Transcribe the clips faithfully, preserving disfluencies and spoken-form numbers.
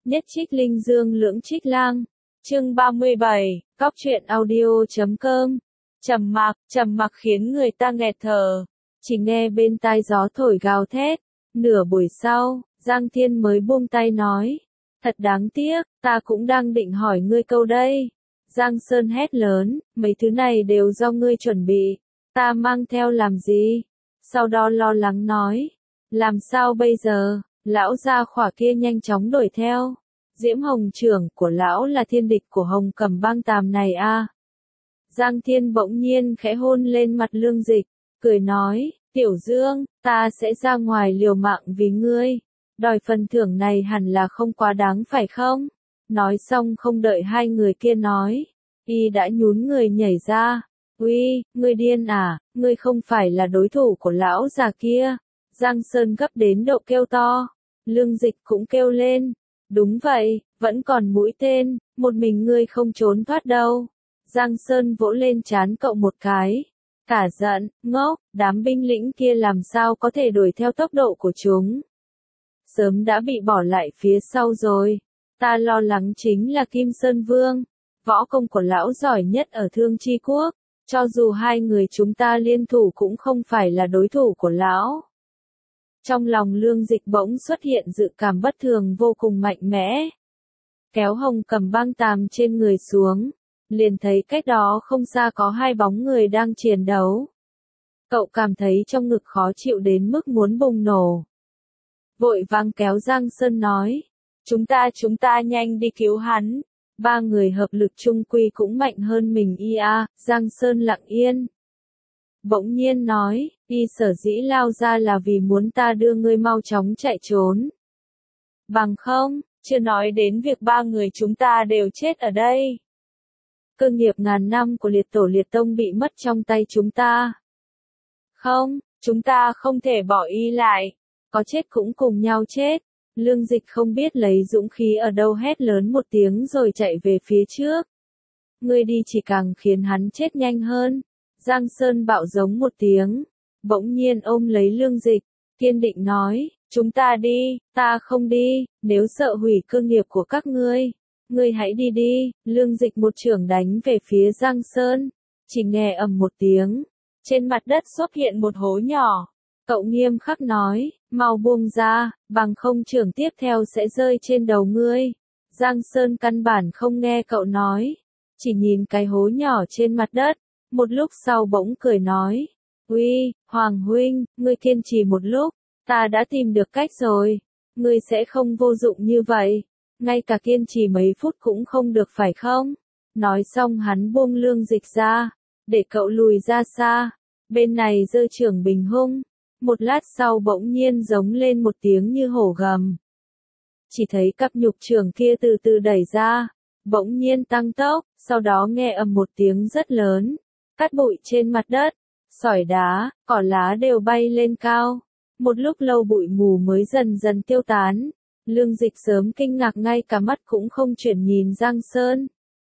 Nhất trích linh dương lưỡng trích lang. Chương ba mươi bảy, cóc truyện audio chấm com. Trầm mặc, trầm mặc khiến người ta nghẹt thở. Chỉ nghe bên tai gió thổi gào thét. Nửa buổi sau, Giang Thiên mới buông tay nói. Thật đáng tiếc, ta cũng đang định hỏi ngươi câu đây. Giang Sơn hét lớn, mấy thứ này đều do ngươi chuẩn bị. Ta mang theo làm gì? Sau đó lo lắng nói. Làm sao bây giờ? Lão gia khỏa kia nhanh chóng đuổi theo. Diễm Hồng trưởng của lão là thiên địch của Hồng Cẩm bang tàm này a. À. Giang Thiên bỗng nhiên khẽ hôn lên mặt Lương Dịch, cười nói, Tiểu Dương, ta sẽ ra ngoài liều mạng vì ngươi. Đòi phần thưởng này hẳn là không quá đáng phải không? Nói xong không đợi hai người kia nói, y đã nhún người nhảy ra. Uy, ngươi điên à, ngươi không phải là đối thủ của lão già kia. Giang Sơn gấp đến độ kêu to. Lương Dịch cũng kêu lên. Đúng vậy, vẫn còn mũi tên, một mình ngươi không trốn thoát đâu. Giang Sơn vỗ lên trán cậu một cái. Cả giận, ngốc, đám binh lĩnh kia làm sao có thể đuổi theo tốc độ của chúng. Sớm đã bị bỏ lại phía sau rồi. Ta lo lắng chính là Kim Sơn Vương. Võ công của lão giỏi nhất ở Thương Chi Quốc. Cho dù hai người chúng ta liên thủ cũng không phải là đối thủ của lão. Trong lòng Lương Dịch bỗng xuất hiện dự cảm bất thường vô cùng mạnh mẽ. Kéo Hồng Cẩm bang tàm trên người xuống. Liền thấy cách đó không xa có hai bóng người đang chiến đấu. Cậu cảm thấy trong ngực khó chịu đến mức muốn bùng nổ. Vội vàng kéo Giang Sơn nói. Chúng ta chúng ta nhanh đi cứu hắn. Ba người hợp lực chung quy cũng mạnh hơn mình y a. Giang Sơn lặng yên. Bỗng nhiên nói, y sở dĩ lao ra là vì muốn ta đưa ngươi mau chóng chạy trốn. Bằng không, chưa nói đến việc ba người chúng ta đều chết ở đây. Cơ nghiệp ngàn năm của liệt tổ liệt tông bị mất trong tay chúng ta. Không, chúng ta không thể bỏ y lại. Có chết cũng cùng nhau chết. Lương Dịch không biết lấy dũng khí ở đâu hét lớn một tiếng rồi chạy về phía trước. Ngươi đi chỉ càng khiến hắn chết nhanh hơn. Giang Sơn bạo giống một tiếng. Bỗng nhiên ôm lấy Lương Dịch. Kiên định nói, chúng ta đi, ta không đi, nếu sợ hủy cơ nghiệp của các ngươi. Ngươi hãy đi đi. Lương Dịch một chưởng đánh về phía Giang Sơn. Chỉ nghe ầm một tiếng. Trên mặt đất xuất hiện một hố nhỏ. Cậu nghiêm khắc nói, mau buông ra, bằng không chưởng tiếp theo sẽ rơi trên đầu ngươi. Giang Sơn căn bản không nghe cậu nói. Chỉ nhìn cái hố nhỏ trên mặt đất. Một lúc sau bỗng cười nói. Uy, Hoàng huynh, ngươi kiên trì một lúc. Ta đã tìm được cách rồi. Ngươi sẽ không vô dụng như vậy. Ngay cả kiên trì mấy phút cũng không được phải không? Nói xong hắn buông Lương Dịch ra. Để cậu lùi ra xa. Bên này giơ chưởng bình hung. Một lát sau bỗng nhiên giống lên một tiếng như hổ gầm. Chỉ thấy cặp nhục chưởng kia từ từ đẩy ra. Bỗng nhiên tăng tốc. Sau đó nghe ầm một tiếng rất lớn. Cát bụi trên mặt đất. Sỏi đá, cỏ lá đều bay lên cao. Một lúc lâu bụi mù mới dần dần tiêu tán. Lương Dịch sớm kinh ngạc ngay cả mắt cũng không chuyển nhìn Giang Sơn.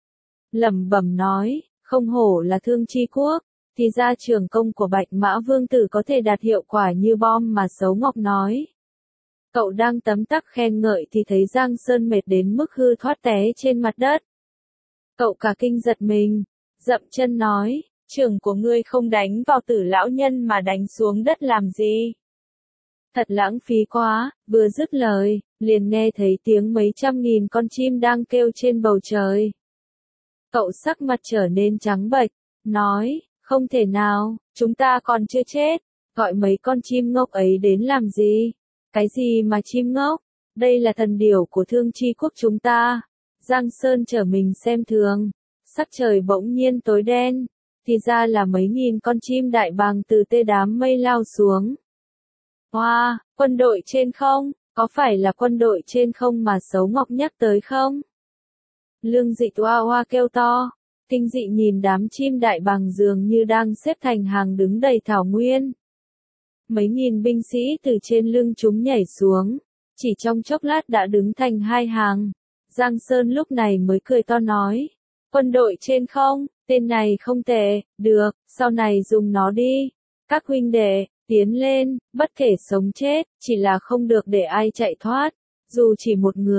Lẩm bẩm nói, không hổ là Thương Chi Quốc, thì ra trường công của Bạch Mã Vương Tử có thể đạt hiệu quả như bom mà Sấu Ngọc nói. Cậu đang tấm tắc khen ngợi thì thấy Giang Sơn mệt đến mức hư thoát té trên mặt đất. Cậu cả kinh giật mình, dậm chân nói, chưởng của ngươi không đánh vào Tử lão nhân mà đánh xuống đất làm gì? Thật lãng phí quá. Vừa dứt lời, liền nghe thấy tiếng mấy trăm nghìn con chim đang kêu trên bầu trời. Cậu sắc mặt trở nên trắng bệch, nói, không thể nào, chúng ta còn chưa chết, gọi mấy con chim ngốc ấy đến làm gì? Cái gì mà chim ngốc? Đây là thần điểu của Thương Chi Quốc chúng ta. Giang Sơn trở mình xem thường, sắc trời bỗng nhiên tối đen, thì ra là mấy nghìn con chim đại bàng từ tê đám mây lao xuống. Hoa, wow, quân đội trên không, có phải là quân đội trên không mà Sấu Ngọc nhắc tới không? Lương Dịch oa oa kêu to, kinh dị nhìn đám chim đại bàng dường như đang xếp thành hàng đứng đầy thảo nguyên. Mấy nghìn binh sĩ từ trên lưng chúng nhảy xuống, chỉ trong chốc lát đã đứng thành hai hàng. Giang Sơn lúc này mới cười to nói, quân đội trên không, tên này không tệ, được, sau này dùng nó đi. Các huynh đệ, tiến lên, bất kể sống chết, chỉ là không được để ai chạy thoát. Dù chỉ một người,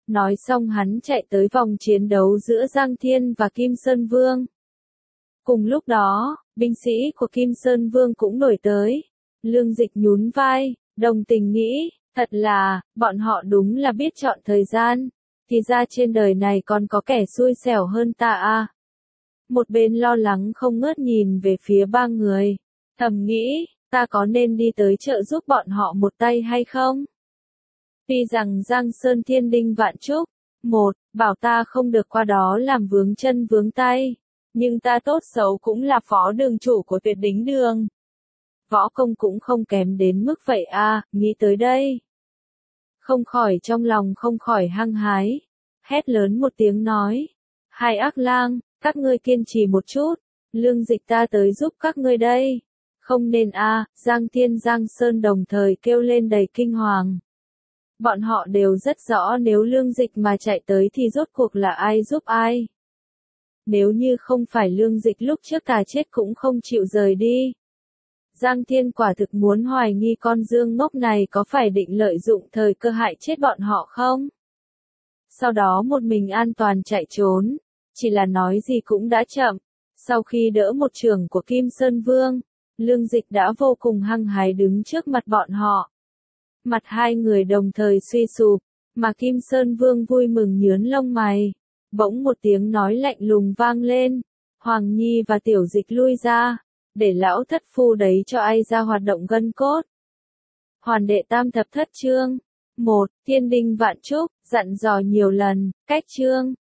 Nói xong hắn chạy tới vòng chiến đấu giữa Giang Thiên và Kim Sơn Vương. Cùng lúc đó, binh sĩ của Kim Sơn Vương cũng đổi tới. Lương Dịch nhún vai, đồng tình nghĩ, thật là, bọn họ đúng là biết chọn thời gian. Thì ra trên đời này còn có kẻ xui xẻo hơn ta à. Một bên lo lắng không ngớt nhìn về phía ba người. Thầm nghĩ, ta có nên đi tới trợ giúp bọn họ một tay hay không? Tuy rằng Giang Sơn thiên đinh vạn trúc, một, bảo ta không được qua đó làm vướng chân vướng tay. Nhưng ta tốt xấu cũng là phó đường chủ của Tuyệt Đính Đường. Võ công cũng không kém đến mức vậy à, nghĩ tới đây. Không khỏi trong lòng không khỏi hăng hái. Hét lớn một tiếng nói. Hai ác lang, các ngươi kiên trì một chút. Lương Dịch ta tới giúp các ngươi đây. Không nên a, Giang Thiên Giang Sơn đồng thời kêu lên đầy kinh hoàng. Bọn họ đều rất rõ nếu Lương Dịch mà chạy tới thì rốt cuộc là ai giúp ai. Nếu như không phải Lương Dịch lúc trước thà chết cũng không chịu rời đi. Giang Thiên quả thực muốn hoài nghi con Dương ngốc này có phải định lợi dụng thời cơ hại chết bọn họ không? Sau đó một mình an toàn chạy trốn, chỉ là nói gì cũng đã chậm. Sau khi đỡ một trường của Kim Sơn Vương, Lương Dịch đã vô cùng hăng hái đứng trước mặt bọn họ. Mặt hai người đồng thời suy sụp, mà Kim Sơn Vương vui mừng nhướng lông mày. Bỗng một tiếng nói lạnh lùng vang lên, Hoàng Nhi và Tiểu Dịch lui ra, để lão thất phu đấy cho ai ra hoạt động gân cốt. Hoàn đệ tam thập thất chương, một, thiên đinh vạn trúc, dặn dò nhiều lần, cách chương.